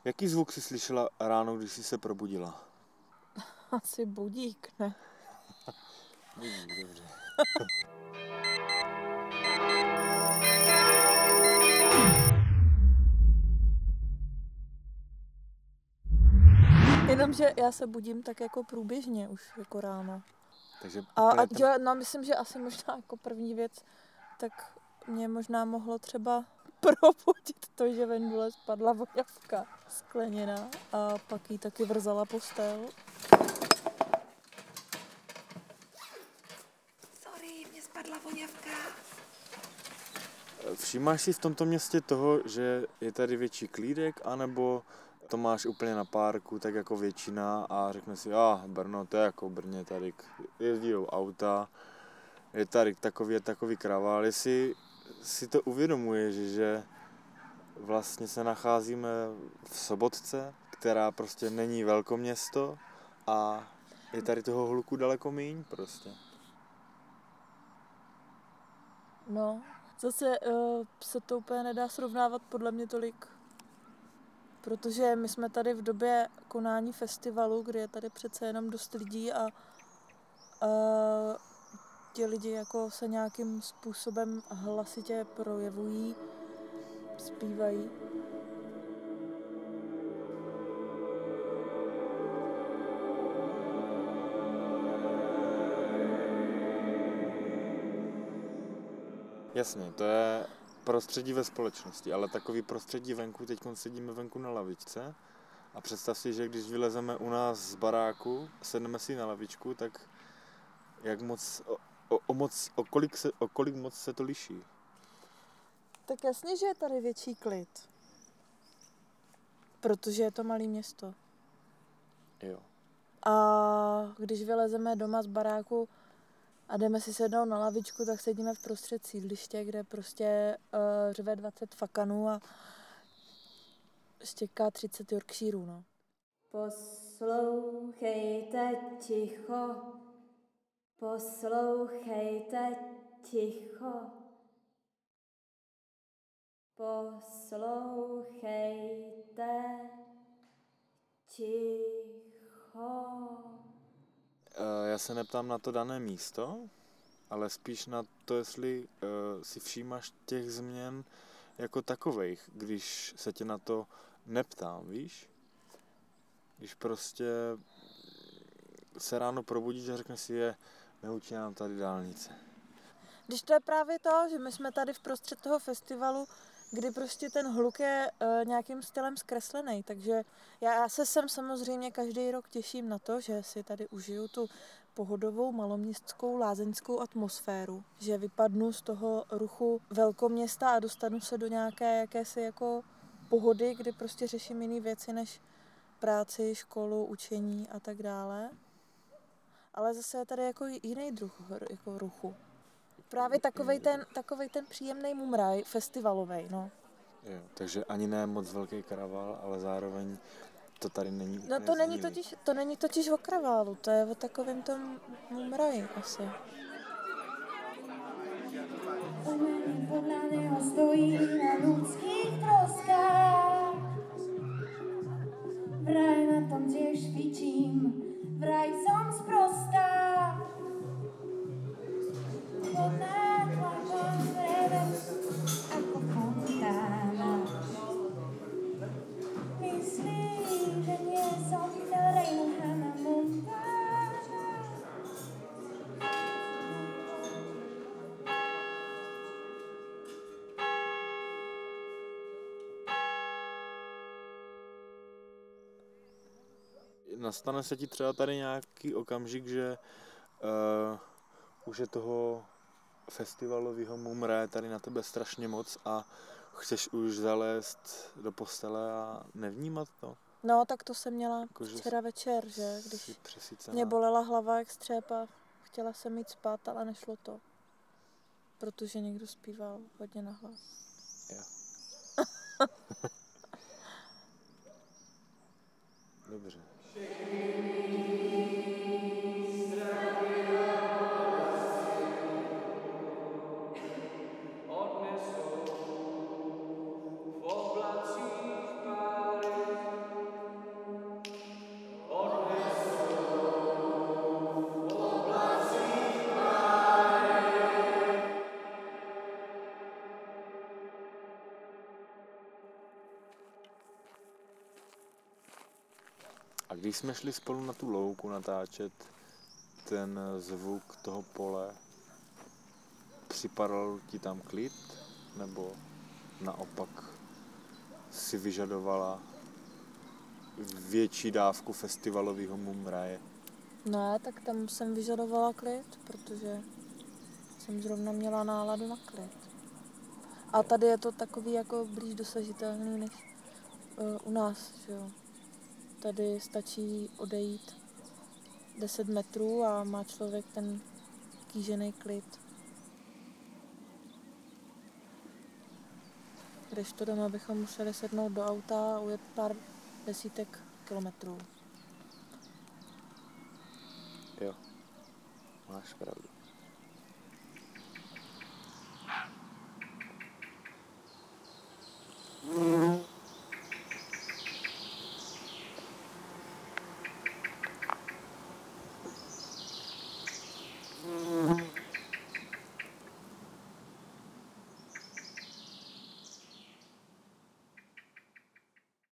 Jaký zvuk jsi slyšela ráno, když jsi se probudila? Asi budík, ne? Budík, dobře. Jenomže já se budím tak jako průběžně už jako ráno. Takže Myslím, že asi možná jako první věc, tak mě možná mohlo třeba probudit to, že ven dole spadla voňavka skleněná a pak jí taky vrzala postel. Sorry, mě spadla voňavka. Všímáš si v tomto městě toho, že je tady větší klídek, anebo to máš úplně na párku, tak jako většina a řekne si, Brno, to je jako v Brně, tady jezdí auta, je tady takový kravál. Jestli si to uvědomuješ, že vlastně se nacházíme v Sobotce, která prostě není velkoměsto a je tady toho hluku daleko míň prostě. No, zase se to úplně nedá srovnávat podle mě tolik, protože my jsme tady v době konání festivalu, kdy je tady přece jenom dost lidí a ti lidi jako se nějakým způsobem hlasitě projevují, zpívají. Jasně, to je prostředí ve společnosti, ale takový prostředí venku, teď sedíme venku na lavičce a představ si, že když vylezeme u nás z baráku, sedneme si na lavičku, tak jak moc, o kolik moc se to liší? Tak jasně, že je tady větší klid, protože je to malé město. Jo. A když vylezeme doma z baráku a jdeme si sednout na lavičku, tak sedíme v prostřed sídliště, kde prostě řve 20 fakanů a štěká 30 Yorkshireů, no. Poslouchejte ticho, poslouchejte ticho, poslouchejte ticho. Já se neptám na to dané místo, ale spíš na to, jestli si všímáš těch změn jako takovejch, když se tě na to neptám, víš? Když prostě se ráno probudíš a řekneš si, neučí nám tady dálnice. Když to je právě to, že my jsme tady v prostřed toho festivalu, kdy prostě ten hluk je nějakým stylem zkreslený, takže já se sem samozřejmě každý rok těším na to, že si tady užiju tu pohodovou maloměstskou lázeňskou atmosféru, že vypadnu z toho ruchu velkoměsta a dostanu se do nějaké jakési jako pohody, kdy prostě řeším jiné věci než práci, školu, učení a tak dále. Ale zase je tady jako jiný druh jako ruchu. Právě takovej ten příjemný mumraj, festivalovej, no. Jo, takže ani ne moc velký karaval, ale zároveň to tady není. No to není totiž o kraválu, to je o takovém tom mumraji asi. Umění podlaného stojí na ľudských troskách. Vraj na tom tiež fičím, vraj som sprostá. Pod nátlakom vrebe ako fontána. Myslím, že nie som Lorraine Hannah Montana. Nastane se ti třeba tady nějaký okamžik, že už je toho festivalového mumraje tady na tebe strašně moc a chceš už zalézt do postele a nevnímat to? No, tak to jsem měla Jako, včera večer, že? Když přesycená. mě bolela hlava jak střepa, chtěla jsem jít spát, ale nešlo to. Protože někdo zpíval hodně nahlas. Jo. Dobře. A když jsme šli spolu na tu louku natáčet ten zvuk toho pole, připadal ti tam klid? Nebo naopak si vyžadovala větší dávku festivalového mumraje? Ne, tak tam jsem vyžadovala klid, protože jsem zrovna měla náladu na klid. A tady je to takový jako blíž dosažitelný než u nás, že jo. Tady stačí odejít 10 metrů a má člověk ten kýžený klid. Kdežto doma bychom museli sednout do auta a ujet pár desítek kilometrů. Jo, máš pravdu.